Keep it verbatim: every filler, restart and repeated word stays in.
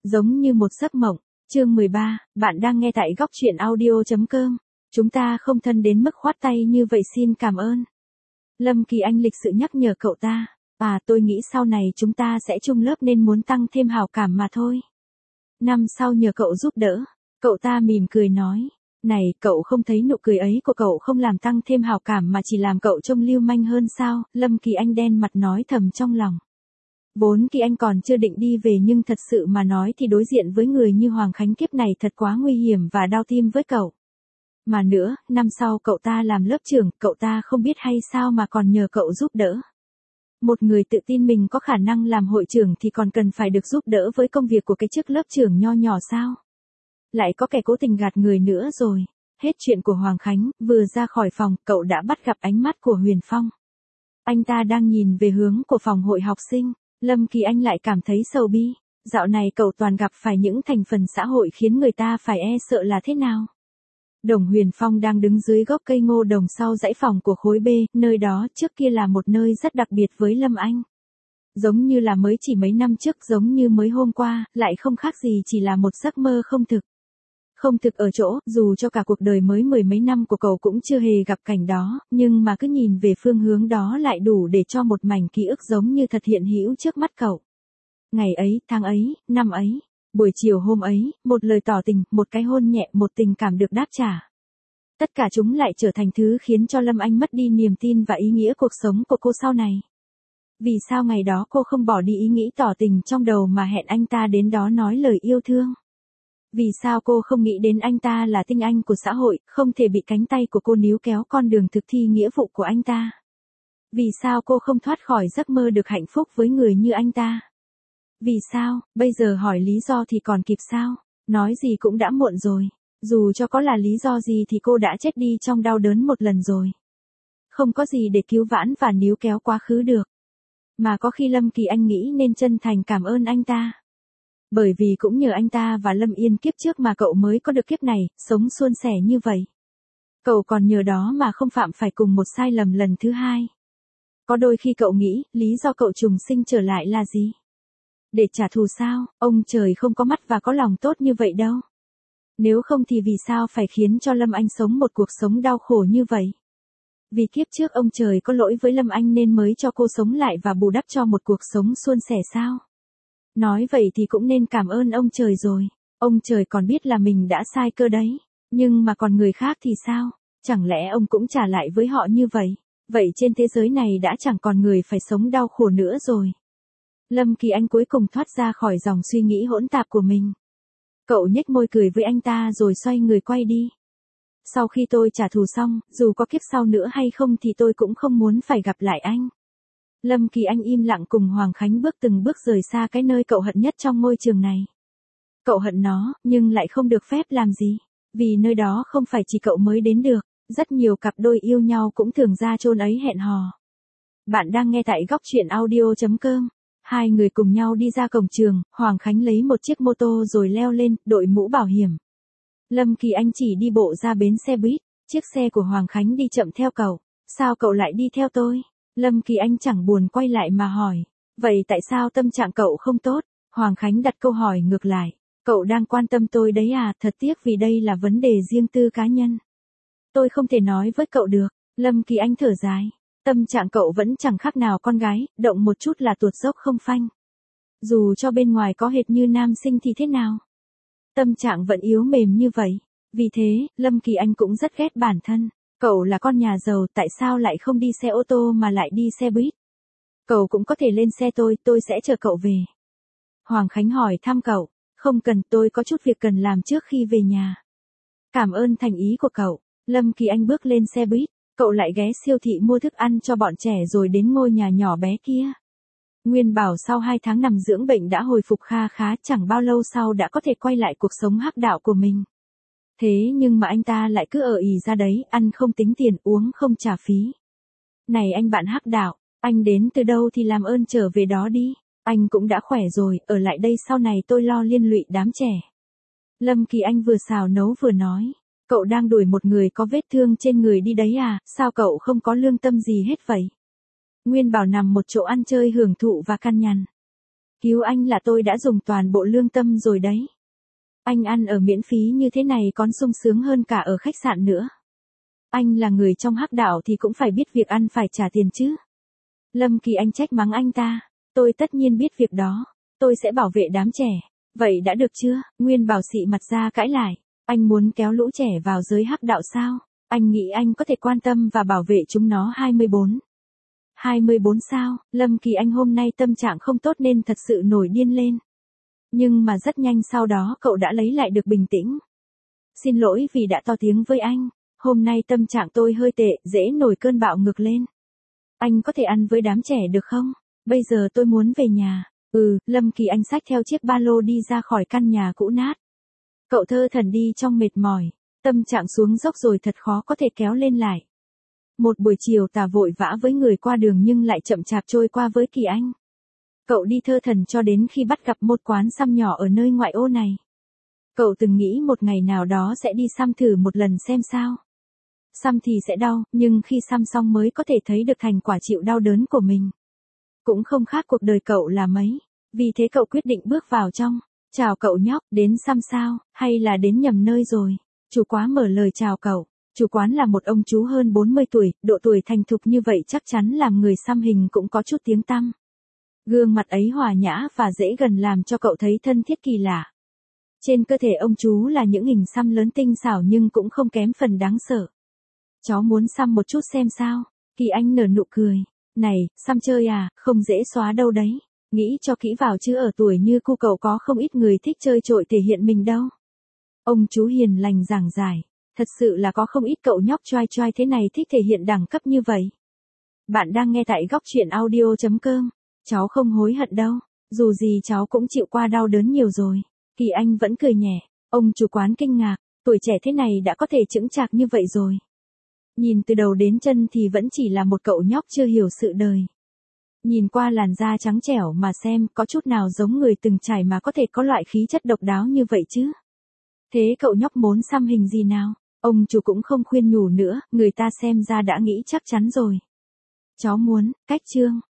Giống như một giấc mộng. Chương mười ba, bạn đang nghe tại góc truyện audio.com. Chúng ta không thân đến mức khoát tay như vậy, xin cảm ơn. Lâm Kỳ Anh lịch sự nhắc nhở cậu ta. À, tôi nghĩ sau này chúng ta sẽ chung lớp nên muốn tăng thêm hảo cảm mà thôi. Năm sau nhờ cậu giúp đỡ. Cậu ta mỉm cười nói. Này, cậu không thấy nụ cười ấy của cậu không làm tăng thêm hảo cảm mà chỉ làm cậu trông lưu manh hơn sao? Lâm Kỳ Anh đen mặt nói thầm trong lòng. Vốn Kỳ Anh còn chưa định đi về, nhưng thật sự mà nói thì đối diện với người như Hoàng Khánh kiếp này thật quá nguy hiểm và đau tim với cậu. Mà nữa, năm sau cậu ta làm lớp trưởng, cậu ta không biết hay sao mà còn nhờ cậu giúp đỡ. Một người tự tin mình có khả năng làm hội trưởng thì còn cần phải được giúp đỡ với công việc của cái chức lớp trưởng nho nhỏ sao? Lại có kẻ cố tình gạt người nữa rồi. Hết chuyện của Hoàng Khánh, vừa ra khỏi phòng, cậu đã bắt gặp ánh mắt của Huyền Phong. Anh ta đang nhìn về hướng của phòng hội học sinh. Lâm Kỳ Anh lại cảm thấy sầu bi. Dạo này cậu toàn gặp phải những thành phần xã hội khiến người ta phải e sợ là thế nào. Đồng Huyền Phong đang đứng dưới gốc cây ngô đồng sau dãy phòng của khối B, nơi đó trước kia là một nơi rất đặc biệt với Lâm Anh. Giống như là mới chỉ mấy năm trước, giống như mới hôm qua, lại không khác gì chỉ là một giấc mơ không thực. Không thực ở chỗ, dù cho cả cuộc đời mới mười mấy năm của cậu cũng chưa hề gặp cảnh đó, nhưng mà cứ nhìn về phương hướng đó lại đủ để cho một mảnh ký ức giống như thật hiện hữu trước mắt cậu. Ngày ấy, tháng ấy, năm ấy, buổi chiều hôm ấy, một lời tỏ tình, một cái hôn nhẹ, một tình cảm được đáp trả. Tất cả chúng lại trở thành thứ khiến cho Lâm Anh mất đi niềm tin và ý nghĩa cuộc sống của cô sau này. Vì sao ngày đó cô không bỏ đi ý nghĩ tỏ tình trong đầu mà hẹn anh ta đến đó nói lời yêu thương? Vì sao cô không nghĩ đến anh ta là tinh anh của xã hội, không thể bị cánh tay của cô níu kéo con đường thực thi nghĩa vụ của anh ta? Vì sao cô không thoát khỏi giấc mơ được hạnh phúc với người như anh ta? Vì sao, bây giờ hỏi lý do thì còn kịp sao? Nói gì cũng đã muộn rồi. Dù cho có là lý do gì thì cô đã chết đi trong đau đớn một lần rồi. Không có gì để cứu vãn và níu kéo quá khứ được. Mà có khi Lâm Kỳ Anh nghĩ nên chân thành cảm ơn anh ta. Bởi vì cũng nhờ anh ta và Lâm Yên kiếp trước mà cậu mới có được kiếp này, sống suôn sẻ như vậy. Cậu còn nhờ đó mà không phạm phải cùng một sai lầm lần thứ hai. Có đôi khi cậu nghĩ, lý do cậu trùng sinh trở lại là gì? Để trả thù sao? Ông trời không có mắt và có lòng tốt như vậy đâu. Nếu không thì vì sao phải khiến cho Lâm Anh sống một cuộc sống đau khổ như vậy? Vì kiếp trước ông trời có lỗi với Lâm Anh nên mới cho cô sống lại và bù đắp cho một cuộc sống suôn sẻ sao? Nói vậy thì cũng nên cảm ơn ông trời rồi. Ông trời còn biết là mình đã sai cơ đấy. Nhưng mà còn người khác thì sao? Chẳng lẽ ông cũng trả lại với họ như vậy? Vậy trên thế giới này đã chẳng còn người phải sống đau khổ nữa rồi. Lâm Kỳ Anh cuối cùng thoát ra khỏi dòng suy nghĩ hỗn tạp của mình. Cậu nhếch môi cười với anh ta rồi xoay người quay đi. Sau khi tôi trả thù xong, dù có kiếp sau nữa hay không thì tôi cũng không muốn phải gặp lại anh. Lâm Kỳ Anh im lặng cùng Hoàng Khánh bước từng bước rời xa cái nơi cậu hận nhất trong ngôi trường này. Cậu hận nó, nhưng lại không được phép làm gì. Vì nơi đó không phải chỉ cậu mới đến được, rất nhiều cặp đôi yêu nhau cũng thường ra chôn ấy hẹn hò. Bạn đang nghe tại góc truyện audio.com. Hai người cùng nhau đi ra cổng trường, Hoàng Khánh lấy một chiếc mô tô rồi leo lên, đội mũ bảo hiểm. Lâm Kỳ Anh chỉ đi bộ ra bến xe buýt, chiếc xe của Hoàng Khánh đi chậm theo cậu. Sao cậu lại đi theo tôi? Lâm Kỳ Anh chẳng buồn quay lại mà hỏi. Vậy tại sao tâm trạng cậu không tốt? Hoàng Khánh đặt câu hỏi ngược lại. Cậu đang quan tâm tôi đấy à? Thật tiếc vì đây là vấn đề riêng tư cá nhân. Tôi không thể nói với cậu được. Lâm Kỳ Anh thở dài. Tâm trạng cậu vẫn chẳng khác nào con gái, động một chút là tuột dốc không phanh. Dù cho bên ngoài có hệt như nam sinh thì thế nào? Tâm trạng vẫn yếu mềm như vậy. Vì thế, Lâm Kỳ Anh cũng rất ghét bản thân. Cậu là con nhà giàu, tại sao lại không đi xe ô tô mà lại đi xe buýt? Cậu cũng có thể lên xe tôi, tôi sẽ chờ cậu về. Hoàng Khánh hỏi thăm cậu. Không cần, tôi có chút việc cần làm trước khi về nhà. Cảm ơn thành ý của cậu. Lâm Kỳ Anh bước lên xe buýt. Cậu lại ghé siêu thị mua thức ăn cho bọn trẻ rồi đến ngôi nhà nhỏ bé kia. Nguyên bảo sau hai tháng nằm dưỡng bệnh đã hồi phục kha khá, chẳng bao lâu sau đã có thể quay lại cuộc sống hắc đạo của mình. Thế nhưng mà anh ta lại cứ ở ì ra đấy, ăn không tính tiền, uống không trả phí. Này anh bạn hắc đạo, anh đến từ đâu thì làm ơn trở về đó đi. Anh cũng đã khỏe rồi, ở lại đây sau này tôi lo liên lụy đám trẻ. Lâm Kỳ Anh vừa xào nấu vừa nói. Cậu đang đuổi một người có vết thương trên người đi đấy à, sao cậu không có lương tâm gì hết vậy? Nguyên bảo nằm một chỗ ăn chơi hưởng thụ và căn nhằn. Cứu anh là tôi đã dùng toàn bộ lương tâm rồi đấy. Anh ăn ở miễn phí như thế này còn sung sướng hơn cả ở khách sạn nữa. Anh là người trong hắc đạo thì cũng phải biết việc ăn phải trả tiền chứ. Lâm Kỳ Anh trách mắng anh ta. Tôi tất nhiên biết việc đó. Tôi sẽ bảo vệ đám trẻ. Vậy đã được chưa? Nguyên Bảo xị mặt ra cãi lại. Anh muốn kéo lũ trẻ vào giới hắc đạo sao? Anh nghĩ anh có thể quan tâm và bảo vệ chúng nó hai mươi bốn. hai mươi bốn sao? Lâm Kỳ Anh hôm nay tâm trạng không tốt nên thật sự nổi điên lên. Nhưng mà rất nhanh sau đó cậu đã lấy lại được bình tĩnh. Xin lỗi vì đã to tiếng với anh. Hôm nay tâm trạng tôi hơi tệ, dễ nổi cơn bạo ngược lên. Anh có thể ăn với đám trẻ được không? Bây giờ tôi muốn về nhà. Ừ, Lâm Kỳ Anh xách theo chiếc ba lô đi ra khỏi căn nhà cũ nát. Cậu thơ thẩn đi trong mệt mỏi. Tâm trạng xuống dốc rồi thật khó có thể kéo lên lại. Một buổi chiều tà vội vã với người qua đường nhưng lại chậm chạp trôi qua với Kỳ Anh. Cậu đi thơ thẩn cho đến khi bắt gặp một quán xăm nhỏ ở nơi ngoại ô này. Cậu từng nghĩ một ngày nào đó sẽ đi xăm thử một lần xem sao. Xăm thì sẽ đau, nhưng khi xăm xong mới có thể thấy được thành quả chịu đau đớn của mình. Cũng không khác cuộc đời cậu là mấy. Vì thế cậu quyết định bước vào trong. Chào cậu nhóc, đến xăm sao, hay là đến nhầm nơi rồi? Chủ quán mở lời chào cậu. Chủ quán là một ông chú hơn bốn mươi tuổi, độ tuổi thành thục như vậy chắc chắn làm người xăm hình cũng có chút tiếng tăm. Gương mặt ấy hòa nhã và dễ gần làm cho cậu thấy thân thiết kỳ lạ. Trên cơ thể ông chú là những hình xăm lớn tinh xảo nhưng cũng không kém phần đáng sợ. Cháu muốn xăm một chút xem sao? Kỳ Anh nở nụ cười. Này, xăm chơi à, không dễ xóa đâu đấy. Nghĩ cho kỹ vào chứ ở tuổi như cu cậu có không ít người thích chơi trội thể hiện mình đâu. Ông chú hiền lành giảng giải. Thật sự là có không ít cậu nhóc choai choai thế này thích thể hiện đẳng cấp như vậy. Bạn đang nghe tại góc truyện audio chấm com. Cháu không hối hận đâu. Dù gì cháu cũng chịu qua đau đớn nhiều rồi. Kỳ Anh vẫn cười nhẹ. Ông chủ quán kinh ngạc. Tuổi trẻ thế này đã có thể chững chạc như vậy rồi. Nhìn từ đầu đến chân thì vẫn chỉ là một cậu nhóc chưa hiểu sự đời. Nhìn qua làn da trắng trẻo mà xem có chút nào giống người từng trải mà có thể có loại khí chất độc đáo như vậy chứ. Thế cậu nhóc muốn xăm hình gì nào? Ông chủ cũng không khuyên nhủ nữa, người ta xem ra đã nghĩ chắc chắn rồi. Cháu muốn, cách trương,